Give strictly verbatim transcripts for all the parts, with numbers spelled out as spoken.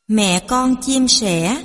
Mẹ con chim sẻ.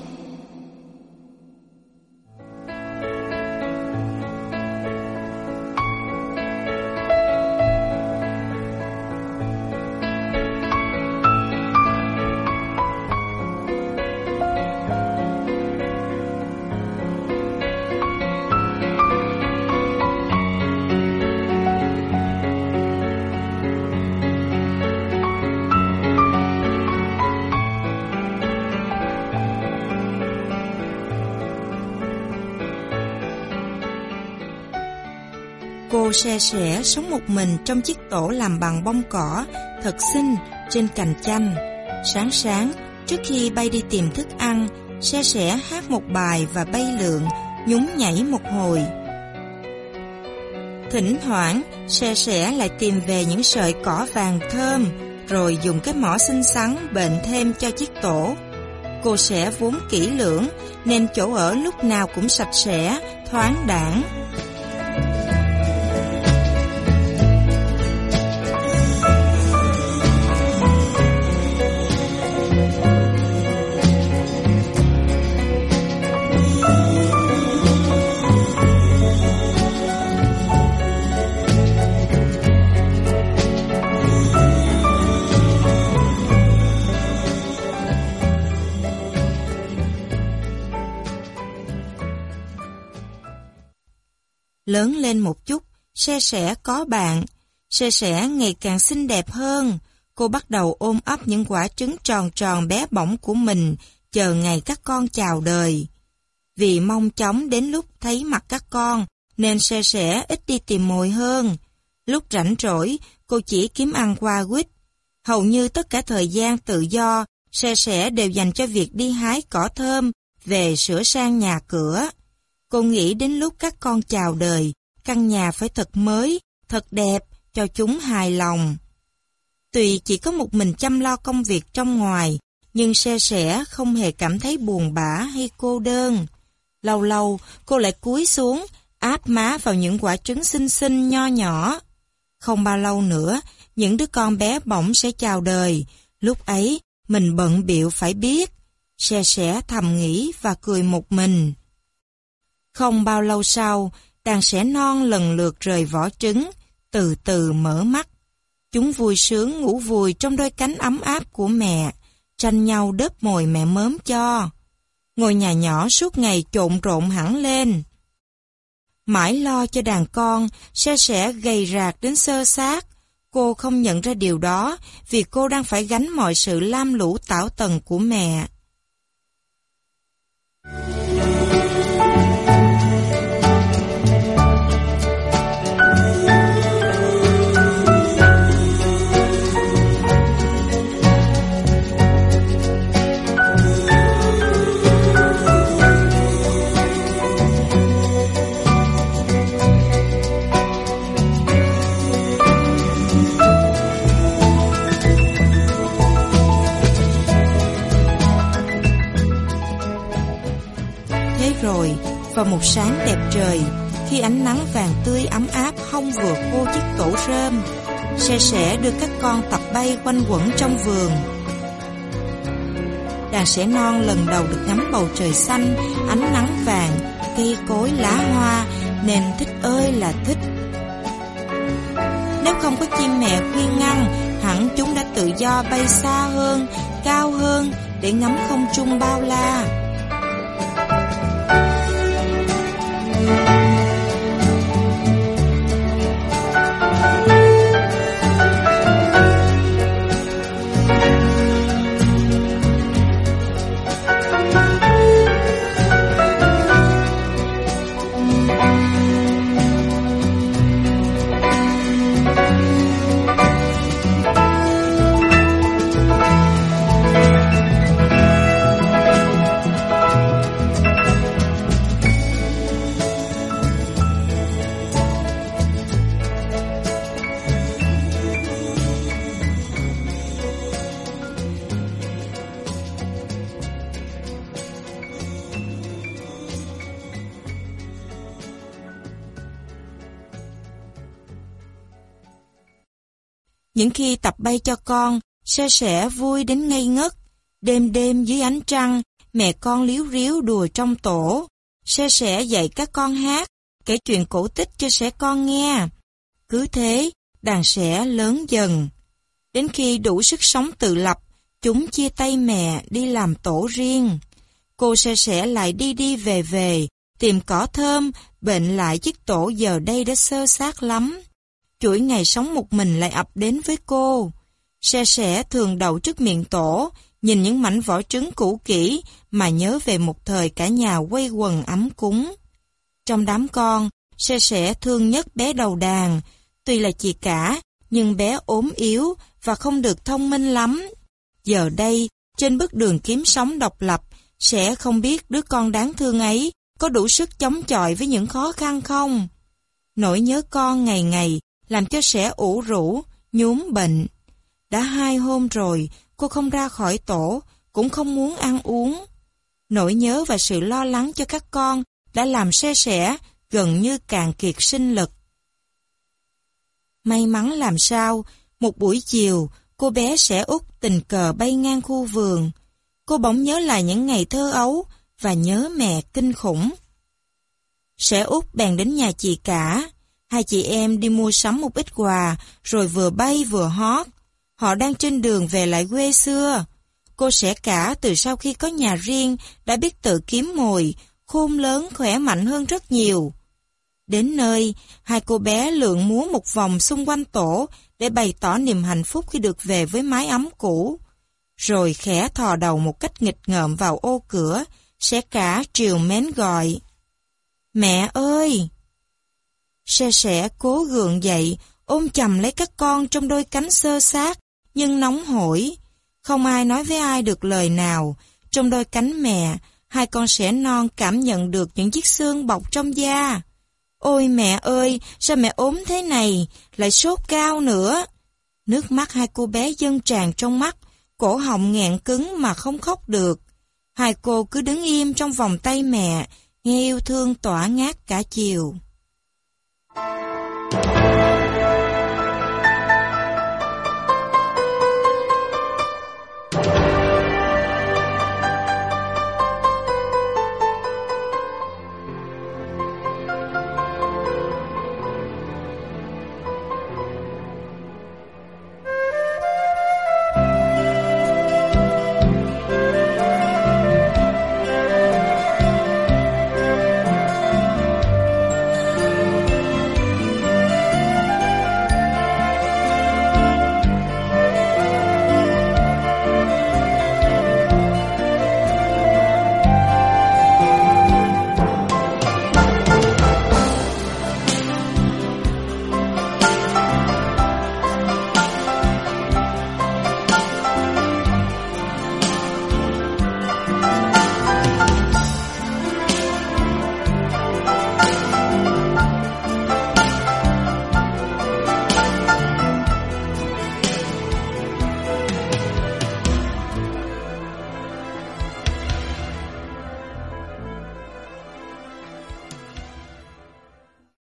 Cô Se Sẻ sống một mình trong chiếc tổ làm bằng bông cỏ, thật xinh, trên cành chanh. Sáng sáng, trước khi bay đi tìm thức ăn, Se Sẻ hát một bài và bay lượn, nhún nhảy một hồi. Thỉnh thoảng, Se Sẻ lại tìm về những sợi cỏ vàng thơm, rồi dùng cái mỏ xinh xắn bệnh thêm cho chiếc tổ. Cô Sẻ vốn kỹ lưỡng, nên chỗ ở lúc nào cũng sạch sẽ, thoáng đãng. Lớn lên một chút, Se Sẻ có bạn. Se Sẻ ngày càng xinh đẹp hơn. Cô bắt đầu ôm ấp những quả trứng tròn tròn bé bỏng của mình, chờ ngày các con chào đời. Vì mong chóng đến lúc thấy mặt các con, nên Se Sẻ ít đi tìm mồi hơn. Lúc rảnh rỗi, cô chỉ kiếm ăn qua quýt. Hầu như tất cả thời gian tự do, Se Sẻ đều dành cho việc đi hái cỏ thơm, về sửa sang nhà cửa. Cô nghĩ đến lúc các con chào đời, căn nhà phải thật mới, thật đẹp, cho chúng hài lòng. Tuy chỉ có một mình chăm lo công việc trong ngoài, nhưng Se Sẻ không hề cảm thấy buồn bã hay cô đơn. Lâu lâu, cô lại cúi xuống, áp má vào những quả trứng xinh xinh nho nhỏ. Không bao lâu nữa, những đứa con bé bỏng sẽ chào đời. Lúc ấy, mình bận bịu phải biết. Se Sẻ thầm nghĩ và cười một mình. Không bao lâu sau, đàn sẻ non lần lượt rời vỏ trứng, từ từ mở mắt. Chúng vui sướng ngủ vùi trong đôi cánh ấm áp của mẹ, tranh nhau đớp mồi mẹ mớm cho. Ngôi nhà nhỏ suốt ngày trộn rộn hẳn lên. Mãi lo cho đàn con, Se Sẻ gầy rạc đến xơ xác. Cô không nhận ra điều đó vì cô đang phải gánh mọi sự lam lũ tảo tần của mẹ. Rồi, vào một sáng đẹp trời, khi ánh nắng vàng tươi ấm áp hong vừa khô chiếc tổ rơm, Se Sẻ đưa các con tập bay quanh quẩn trong vườn. Đàn sẻ non lần đầu được ngắm bầu trời xanh, ánh nắng vàng, cây cối lá hoa, nên thích ơi là thích. Nếu không có chim mẹ khuyên ngăn, hẳn chúng đã tự do bay xa hơn, cao hơn để ngắm không trung bao la. Những khi tập bay cho con, Se Sẻ vui đến ngây ngất. Đêm đêm dưới ánh trăng, mẹ con líu ríu đùa trong tổ. Se sẻ dạy các con hát, kể chuyện cổ tích cho sẻ con nghe. Cứ thế, đàn sẻ lớn dần. Đến khi đủ sức sống tự lập, chúng chia tay mẹ đi làm tổ riêng. Cô se sẻ lại đi đi về về, tìm cỏ thơm, bệnh lại chiếc tổ giờ đây đã xơ xác lắm. Chuỗi ngày sống một mình lại ập đến với cô. Se sẻ thường đậu trước miệng tổ, nhìn những mảnh vỏ trứng cũ kỹ mà nhớ về một thời cả nhà quây quần ấm cúng. Trong đám con, se sẻ thương nhất bé đầu đàn. Tuy là chị cả, nhưng bé ốm yếu và không được thông minh lắm. Giờ đây, trên bước đường kiếm sống độc lập, sẽ không biết đứa con đáng thương ấy có đủ sức chống chọi với những khó khăn không. Nỗi nhớ con ngày ngày làm cho sẻ ủ rũ, nhúm bệnh. Đã hai hôm rồi, cô không ra khỏi tổ, cũng không muốn ăn uống. Nỗi nhớ và sự lo lắng cho các con đã làm se sẻ gần như cạn kiệt sinh lực. May mắn làm sao, một buổi chiều, cô bé Sẻ Út tình cờ bay ngang khu vườn. Cô bỗng nhớ lại những ngày thơ ấu và nhớ mẹ kinh khủng. Sẻ Út bèn đến nhà chị cả. Hai chị em đi mua sắm một ít quà, rồi vừa bay vừa hót. Họ đang trên đường về lại quê xưa. Cô Sẻ Cả từ sau khi có nhà riêng đã biết tự kiếm mồi, khôn lớn khỏe mạnh hơn rất nhiều. Đến nơi, hai cô bé lượn múa một vòng xung quanh tổ để bày tỏ niềm hạnh phúc khi được về với mái ấm cũ. Rồi khẽ thò đầu một cách nghịch ngợm vào ô cửa, Sẻ Cả trìu mến gọi: "Mẹ ơi!" Se sẻ cố gượng dậy, ôm chầm lấy các con trong đôi cánh xơ xác, nhưng nóng hổi. Không ai nói với ai được lời nào. Trong đôi cánh mẹ, hai con sẻ non cảm nhận được những chiếc xương bọc trong da. Ôi mẹ ơi, sao mẹ ốm thế này, lại sốt cao nữa. Nước mắt hai cô bé dâng tràn trong mắt, cổ họng nghẹn cứng mà không khóc được. Hai cô cứ đứng im trong vòng tay mẹ, nghe yêu thương tỏa ngát cả chiều.